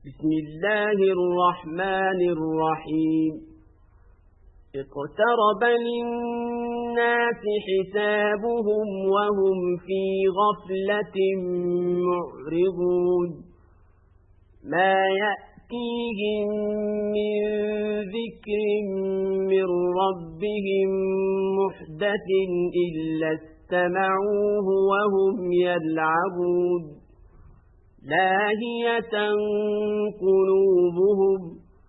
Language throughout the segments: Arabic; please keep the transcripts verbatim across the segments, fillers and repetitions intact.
بسم الله الرحمن الرحيم اقترب للناس حسابهم وهم في غفلة معرضون ما يأتيهم من ذكر من ربهم محدث إلا استمعوه وهم يلعبون لاهية قلوبهم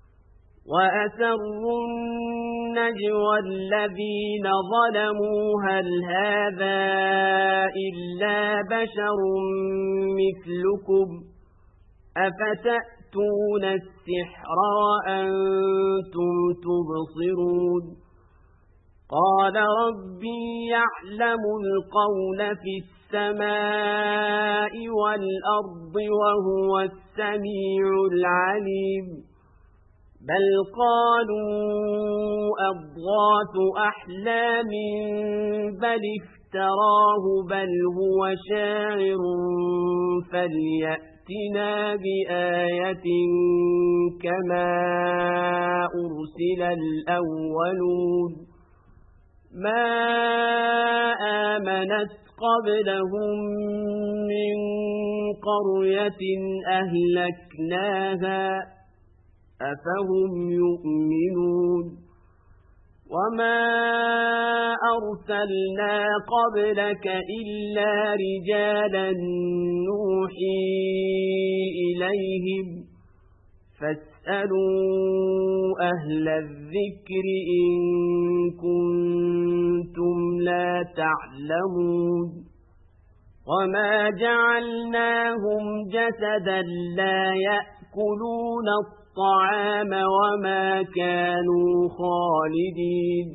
وأسروا النجوى الذين ظلموا هل هذا إلا بشر مثلكم أفتأتون السحر وأنتم تبصرون قال ربي يعلم القول في السماء والأرض وهو السميع العليم بل قالوا أضغاث أحلام بل افتراه بل هو شاعر فليأتنا بآية كما أرسل الأولون ما آمنت قبلهم من قرية أهلكناها أفهم يؤمنون وما أرسلنا قبلك إلا رجالا نوحي إليهم فاسألوا أهل الذكر إن كنتم لا تعلمون وما جعلناهم جسدا لا يأكلون الطعام وما كانوا خالدين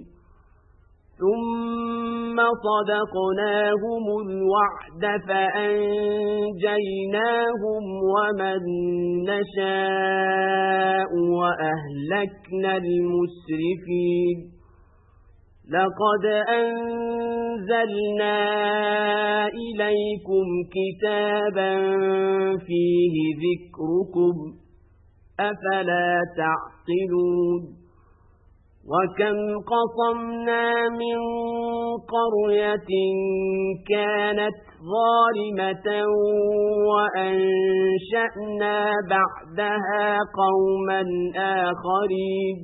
ثم صدقناهم الوعد فأنجيناهم ومن نشاء وأهلكنا المسرفين لقد أنزلنا إليكم كتابا فيه ذكركم أفلا تعقلون وكم قصمنا من قرية كانت ظالمة وأنشأنا بعدها قوما آخرين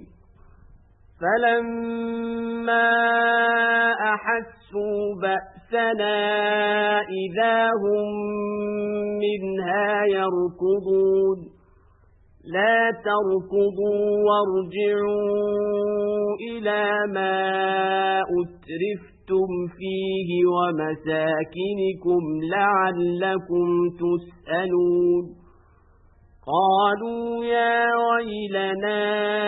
فلما أحسوا بأسنا إذا هم منها يركضون لا تركضوا وارجعوا إلى ما أترفتم فيه ومساكنكم لعلكم تسألون قالوا يا ويلنا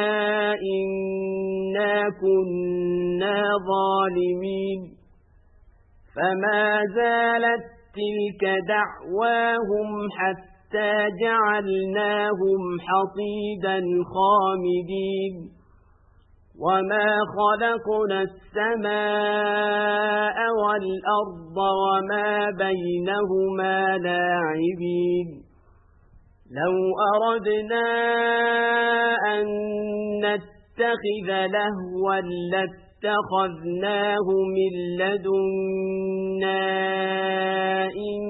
إنا كنا ظالمين فما زالت تلك دعواهم حتى جعلناهم حصيدا خامدين وما خلقنا السماء والأرض وما بينهما لاعبين لو أردنا أن نتخذ لهوا لاتخذناه من لدنا إن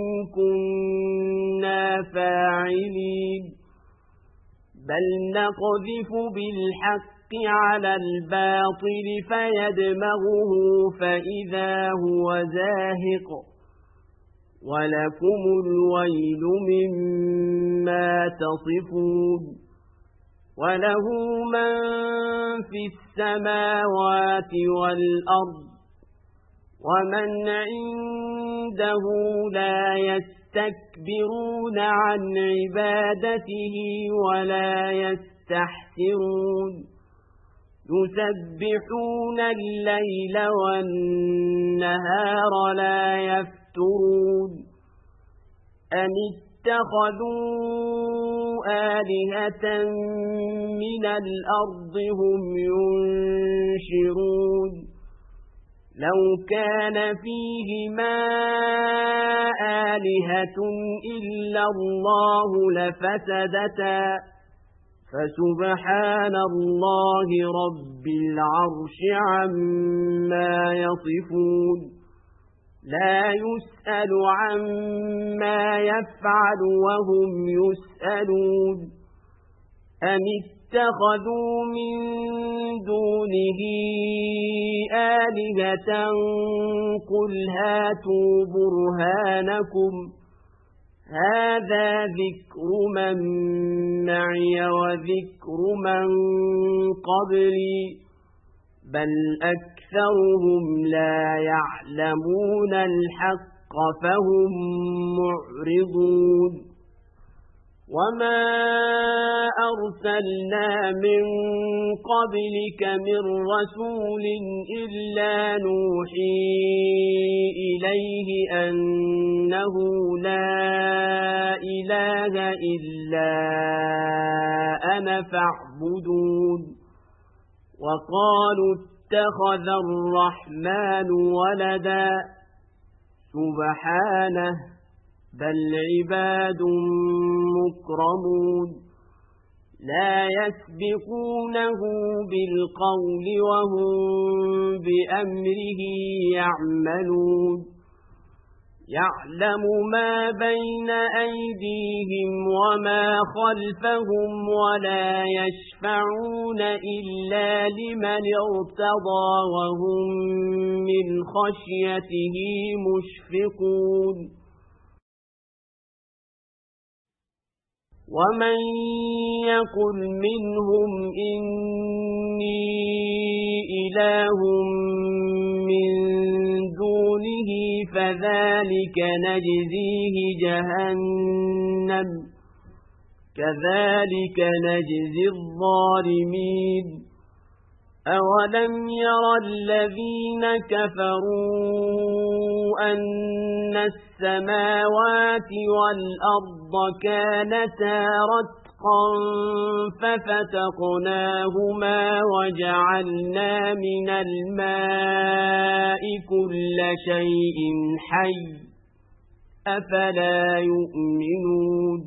كنا فاعلين بل نقذف بالحق على الباطل فيدمغه فإذا هو زاهق ولكم الويل مما تصفون وله من في السماوات والأرض ومن عنده لا يستكبرون عن عبادته ولا يستحسرون يسبحون الليل والنهار لا يفترون أم اتخذوا آلهة من الأرض هم ينشرون لو كان فيهما آلهة إلا الله لفسدتا فسبحان الله رب العرش عما يصفون لا يسأل عما يفعل وهم يسألون أم اتخذوا من دونه آلهة قل هاتوا برهانكم هذا ذكر من معي وذكر من قبلي بل أكثرهم لا يعلمون الحق فهم معرضون وما أرسلنا من قبلك من رسول إلا نوحي إليه أنه لا إله إلا أنا فاعبدون وقالوا اتخذ الرحمن ولدا سبحانه بل عباد مكرمون لا يسبقونه بالقول وهم بأمره يعملون يعلم ما بين أيديهم وما خلفهم ولا يشفعون إلا لمن ارتضى وهم من خشيته مشفقون ومن يقل منهم إني إله من دونه فذلك نجزيه جهنم كذلك نجزي الظالمين أولم ير الذين كفروا أن السماوات والأرض كانتا رتقا ففتقناهما وجعلنا من الماء كل شيء حي أفلا يؤمنون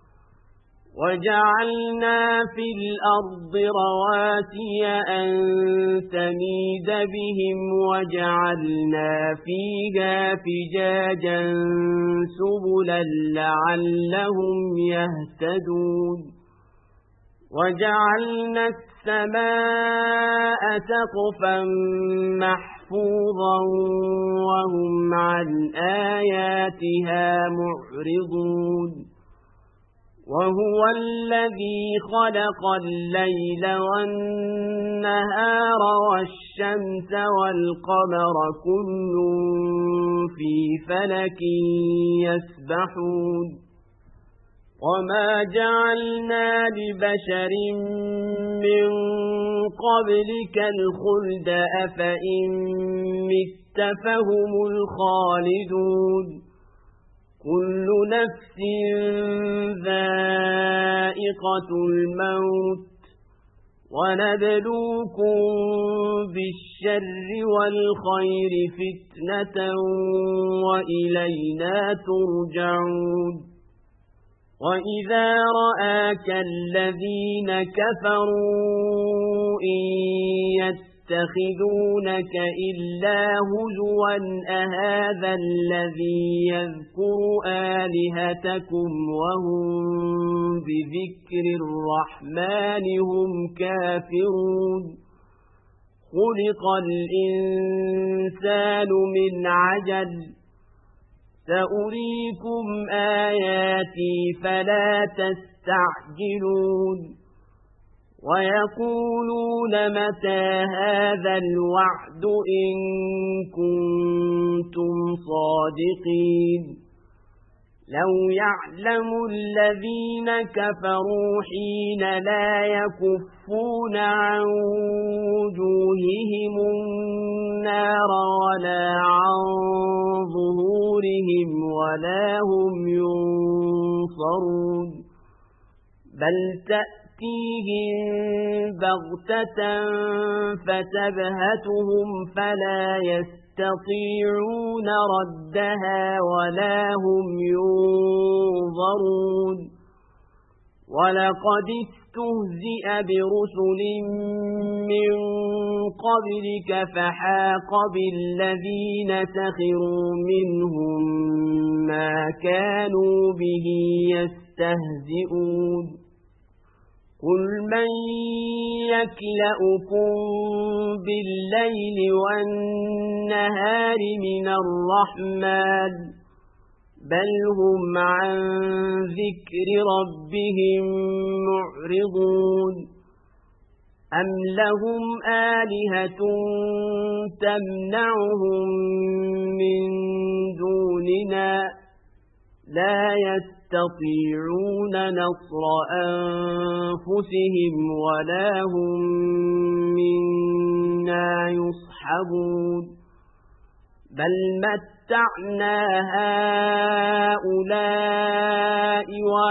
وجعلنا في الأرض رواسي أن تميد بهم وجعلنا فيها فجاجا سبلا لعلهم يهتدون وجعلنا السماء سقفا محفوظا وهم عن آياتها معرضون وهو الذي خلق الليل والنهار والشمس والقمر كل في فلك يسبحون وما جعلنا لبشر من قبلك الخلد أفإن مت فهم الخالدون كل نفس ذائقة الموت ونبلوكم بالشر والخير فتنة وإلينا ترجعون وإذا رآك الذين كفروا إن يتخذونك إلا هزوا أهذا الذي يذكر آلهتكم وهم بذكر الرحمن هم كافرون خلق الإنسان من عجل سأريكم آياتي فلا تستعجلون ويقولون متى هذا الوعد إن كنتم صادقين لو يعلم الذين كفروا حين لا يكفون عن وجوههم النار ولا عن ظهورهم ولا هم ينصرون بل تأتي تأتيهم بغتة فتبهتهم فلا يستطيعون ردها ولا هم ينظرون ولقد استهزئ برسل من قبلك فحاق بالذين سخروا منهم ما كانوا به يستهزئون قل من يكلؤكم بالليل والنهار من الرحمن بل هم عن ذكر ربهم معرضون أم لهم آلهة تمنعهم من دوننا لا يستطيعون نصر أنفسهم ولا هم منا يصحبون بل متعنا هؤلاء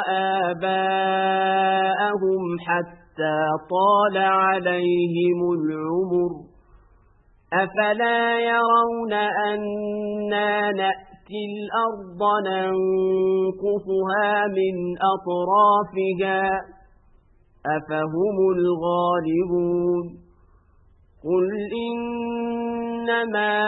وآباءهم حتى طال عليهم العمر أفلا يرون أنا نأتي الأرض ننقصها من أطرافها أفهم الغالبون قل إنما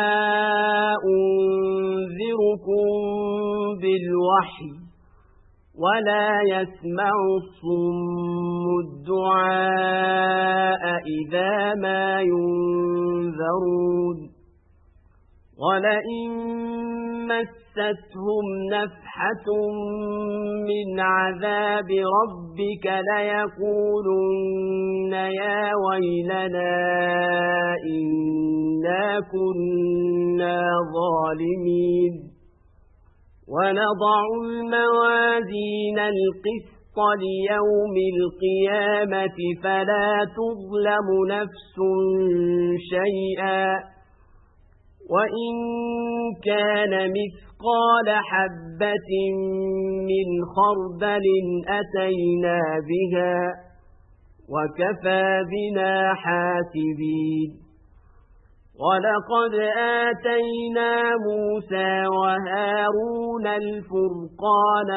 أنذركم بالوحي ولا يسمع الصم الدعاء إذا ما ينذرون ولئن مستهم نفحة من عذاب ربك ليقولن يا ويلنا إنا كنا ظالمين ونضع الموازين القسط ليوم القيامة فلا تظلم نفس شيئا وإن كان مثقال حبة من خردل أتينا بها وكفى بنا حاسبين ولقد آتينا موسى وهارون الفرقان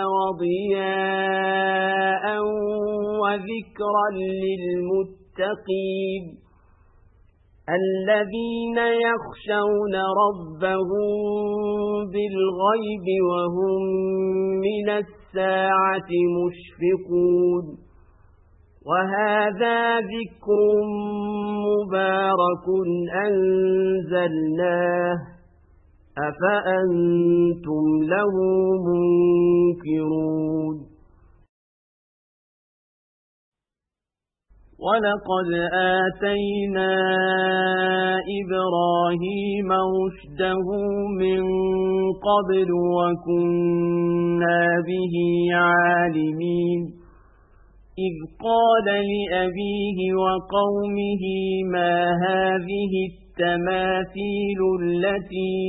وضياء وذكرا للمتقين الذين يخشون ربهم بالغيب وهم من الساعة مشفقون وهذا ذكر مبارك أنزلناه أفأنتم له منكرون ولقد آتينا إبراهيم رشده من قبل وكنا به عالمين إذ قال لأبيه وقومه ما هذه التماثيل التي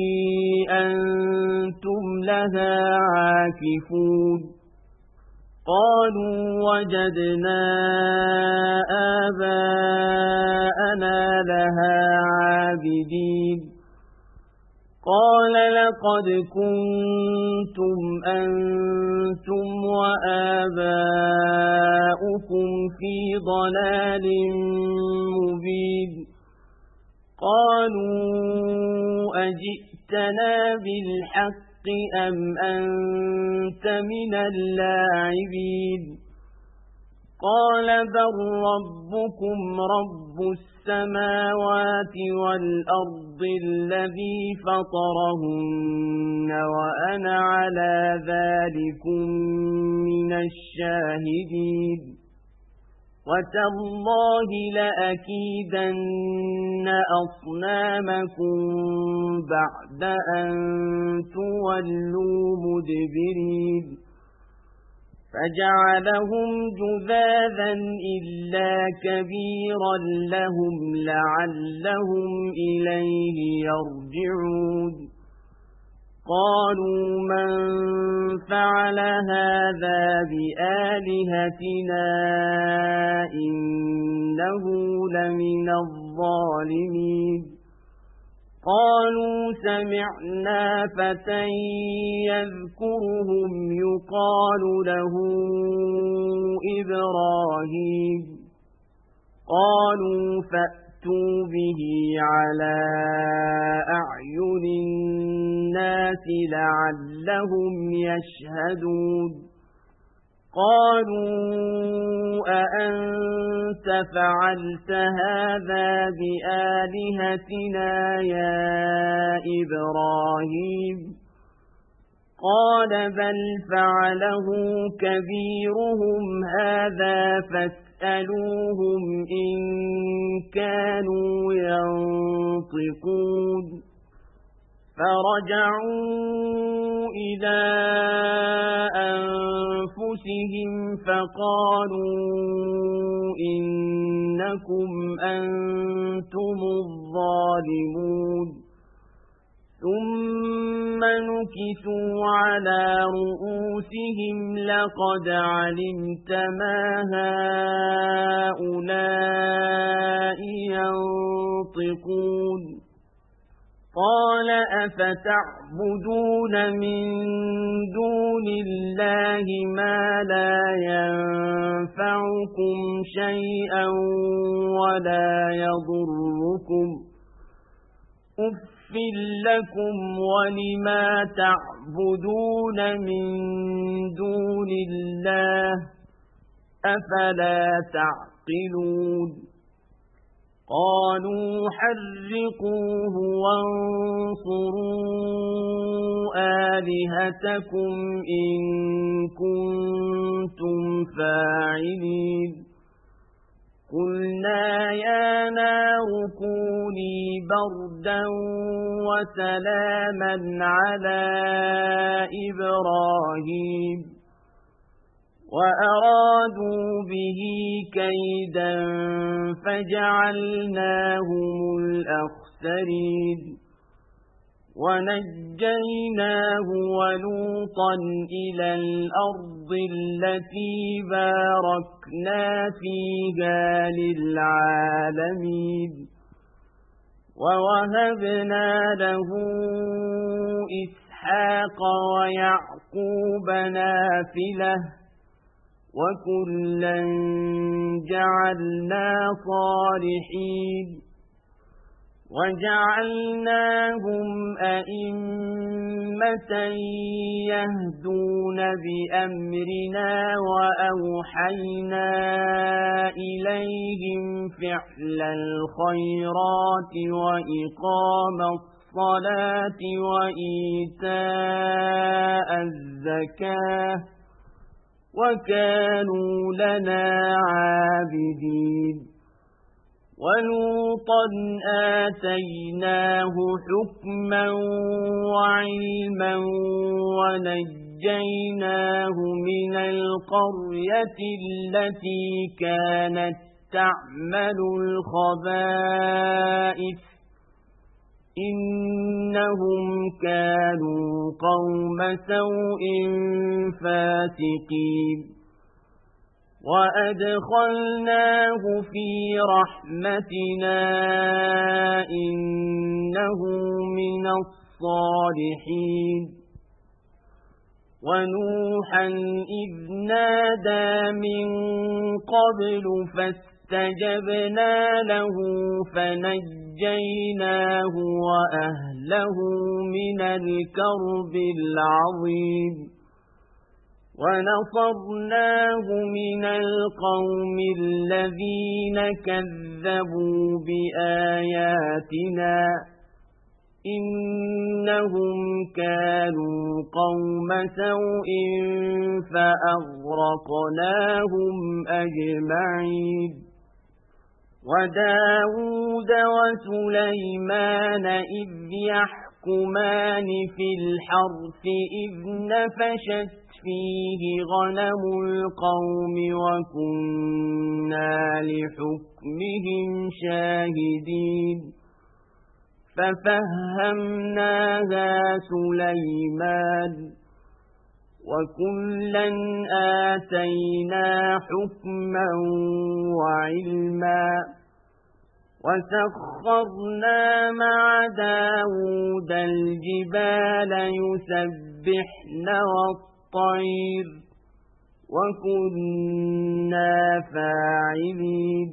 أنتم لها عاكفون قالوا وجدنا آباءنا لها عابدين قال لقد كنتم أنتم وآباؤكم في ضلال مبين قالوا أجئتنا بالحق أم أنت من اللاعبين قال بل ربكم رب السماوات والأرض الذي فطرهن وأنا على ذلكم من الشاهدين وتالله لأكيدن أصنامكم بعد أن تولوا مدبرين فجعلهم جذاذا إلا كبيرا لهم لعلهم إليه يرجعون قالوا من فعل هذا بآلهتنا إنه لمن الظالمين قالوا سمعنا فتى يذكرهم يقال له إبراهيم قالوا فأتوا به على أعين الناس لعلهم يشهدون قالوا أأنت فعلت هذا بآلهتنا يا إبراهيم قال بل فعله كبيرهم هذا فاسألوهم إن كانوا ينطقون فرجعوا إلى أنفسهم فقالوا إنكم أنتم الظالمون ثم نكثوا على رؤوسهم لقد علمت ما هؤلاء ينطقون قال أفتعبدون من دون الله ما لا ينفعكم شيئا ولا يضركم أف لكم ولما تعبدون من دون الله أفلا تعقلون قالوا حرقوه وانصروا آلهتكم إن كنتم فاعلين قلنا يا نار كوني بردا وسلاما على إبراهيم وأرادوا به كيدا فجعلناهم الأخسرين ونجيناه ولوطا إلى الأرض التي باركنا فيها للعالمين ووهبنا له إسحاق ويعقوب نافلة وكلا جعلنا صالحين وجعلناهم أئمة يهدون بأمرنا وأوحينا إليهم فعل الخيرات وإقام الصلاة وإيتاء الزكاة وكانوا لنا عابدين ولوطا آتيناه حكما وعلما ونجيناه من القرية التي كانت تعمل الخبائث إنهم كانوا قوم سوء فاسقين وأدخلناه في رحمتنا إنه من الصالحين ونوحا إذ نادى من قبل فاستجبنا له فنجيناه وأهله من الكرب العظيم ونصرناه من القوم الذين كذبوا بآياتنا إنهم كانوا قوم سوء فأغرقناهم أجمعين وداود وسليمان إذ يحكمان في الحرث إذ نفشت فيه غنم القوم وكنا لحكمهم شاهدين ففهمناها سليمان وكلا آتينا حكما وعلما وسخرنا مع داود الجبال يسبحن والطير وكنا فاعلين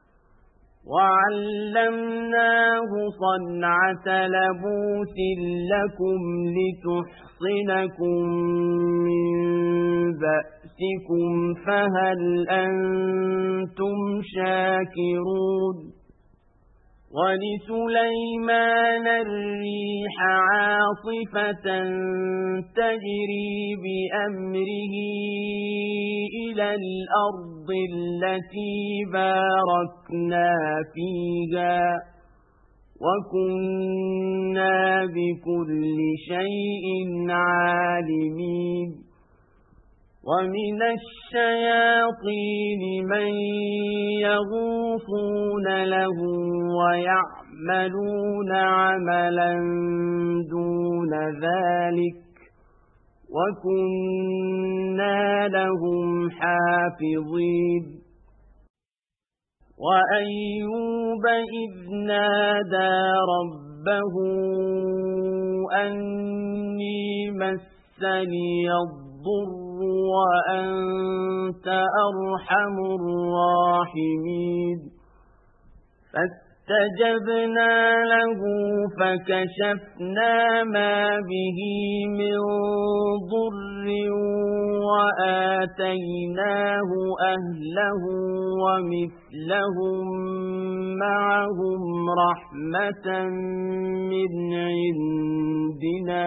وعلمناه صنعة لبوس لكم لتحصنكم من بأسكم فهل أنتم شاكرون ولسليمان الريح عاصفة تجري بأمره إلى الأرض التي باركنا فيها وكنا بكل شيء عالمين ومن الشياطين من يغوصون له ويعملون عملا دون ذلك وكنا لهم حافظين وأيوب إذ نادى ربه أني مسني الضر وأنت أرحم الراحمين فاستجبنا له فكشفنا ما به من ضر وآتيناه أهله ومثلهم معهم رحمة من عندنا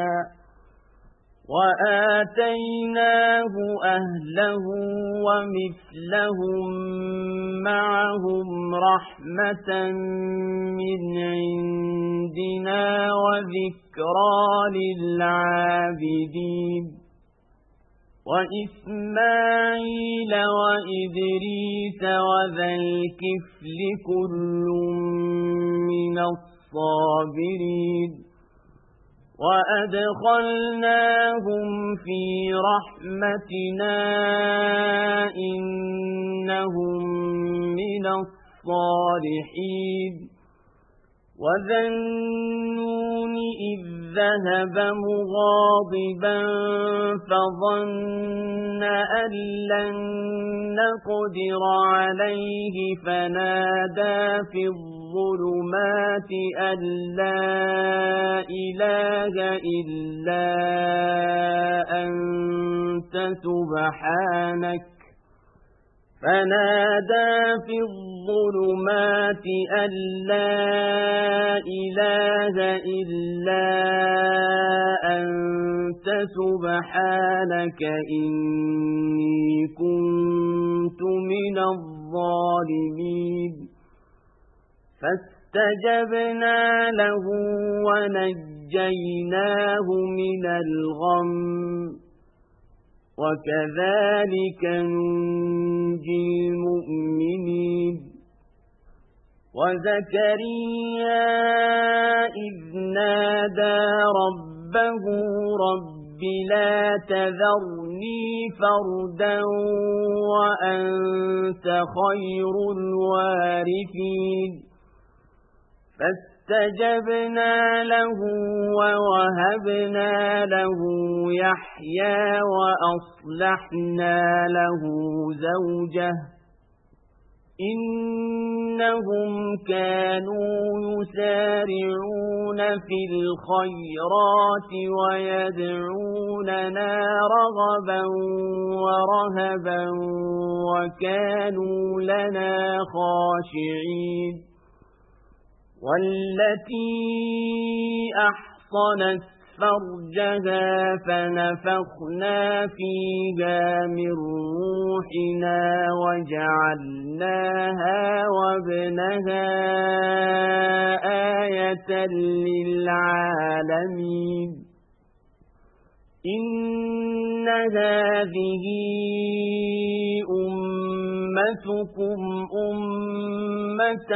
وآتيناه أهله ومثلهم معهم رحمة من عندنا وذكرى للعابدين وإسماعيل وإدريس وذا الكفل كل من الصابرين وأدخلناهم في رحمتنا إنهم من الصالحين وذا النون إذ ذهب مغاضبا فظن أن لن نقدر عليه فنادى في الظلمات أن لا إله إلا أنت سبحانك فنادى في الظلمات أن لا إله إلا أنت سبحانك إني كنت من الظالمين فاستجبنا له ونجيناه من الغم وكذلك ننجي المؤمنين وزكريا إذ نادى ربه رب لا تذرني فردا وأنت خير الوارثين فاستجبنا له ووهبنا له يحيى وأصلحنا له زوجه إنهم كانوا يسارعون في الخيرات ويدعوننا رغبا ورهبا وكانوا لنا خاشعين والتي أحصنت فرجها فنفخنا فيها من روحنا وجعلناها وابنها آية للعالمين إن هذه أمتكم أمة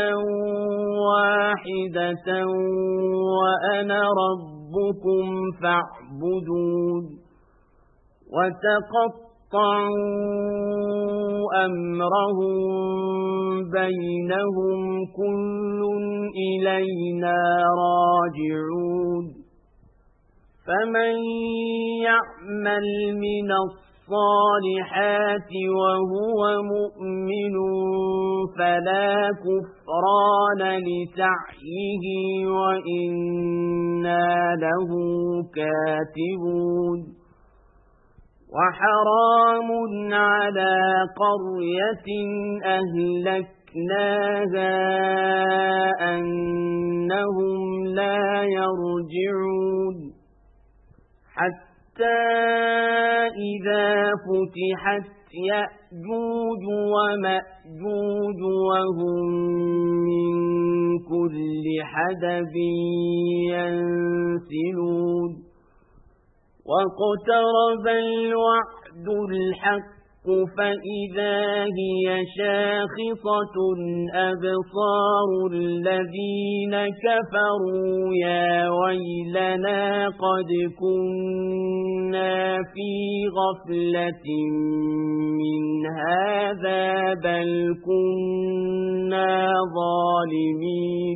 واحدة وأنا ربكم فاعبدون وتقطعوا أمرهم بينهم كل إلينا راجعون فمن يعمل من الصالحات وهو مؤمن فلا كفران لسعيه وإنا له كاتبون وحرام على قرية أهلكناها أنهم لا يرجعون حتى إذا فتحت يأجوج ومأجوج وهم من كل حدب ينسلون واقترب الوعد الحق فإذا هي شاخصة أبصار الذين كفروا يا ويلنا قد كنا في غفلة من هذا بل كنا ظالمين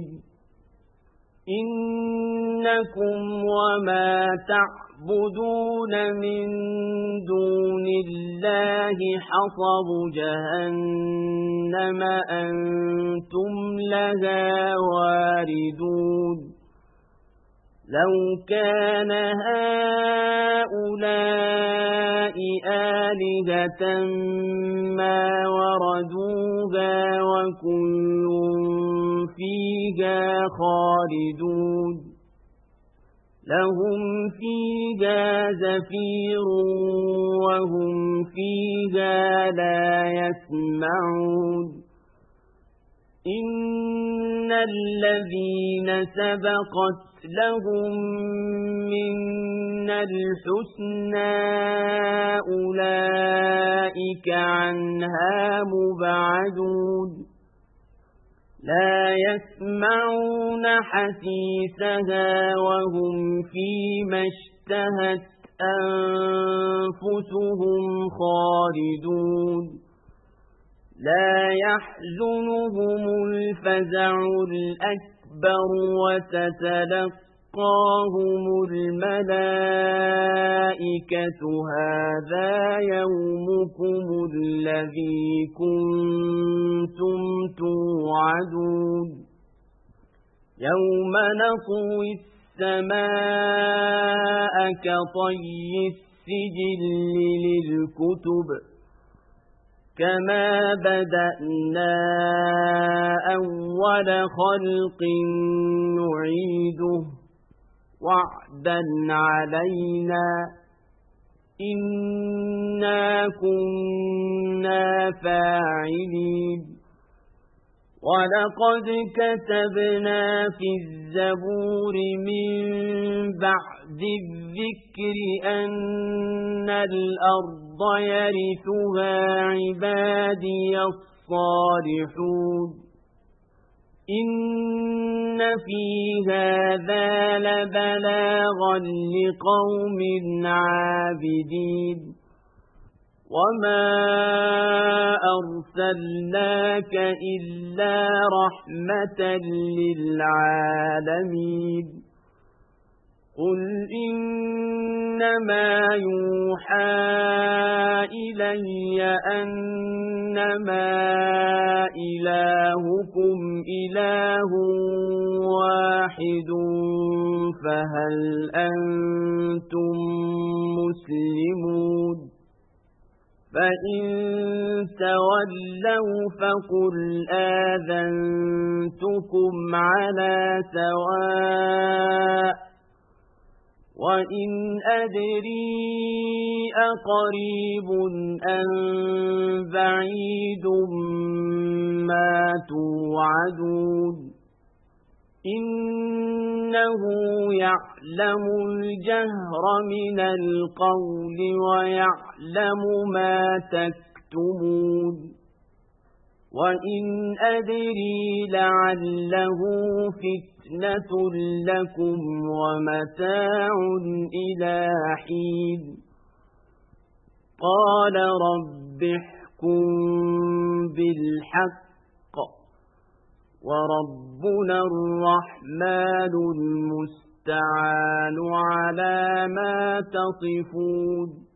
إنكم وما تعبدون من دون الله حصب جهنم أنتم لها واردون لو كان هؤلاء آلهة ما وردوها وكل فيها خالدون لهم فيها زفير وهم فيها لا يسمعون إن الذين سبقت لهم منا الحسنى أولئك عنها مبعدون لا يسمعون حسيسها وهم فيما اشتهت أنفسهم خالدون لا يحزنهم الفزع الأكبر وتتلقاهم الملائكة هذا يومكم الذي كنتم توعدون يوم نطوي السماء كطي السجل للكتب كما بدأنا أول خلق نعيده وعدا علينا إنا كنا فاعلين ولقد كتبنا في الزبور من بعد الذكر أن الأرض يرثها عبادي الصالحون إن في هذا لبلاغا لقوم عابدين وما أرسلناك إلا رحمة للعالمين قل إنما يوحى إلي أنما إلهكم إله واحد فهل أنتم مسلمون فإن تولوا فقل آذنتكم على سواء وإن أدري أقريب أم بعيد ما توعدون إنه يعلم الجهر من القول ويعلم ما تكتمون وإن أدري لعله فتنة لكم ومتاع إلى حين قال رب احكم بالحق وربنا الرحمن المستعان على ما تصفون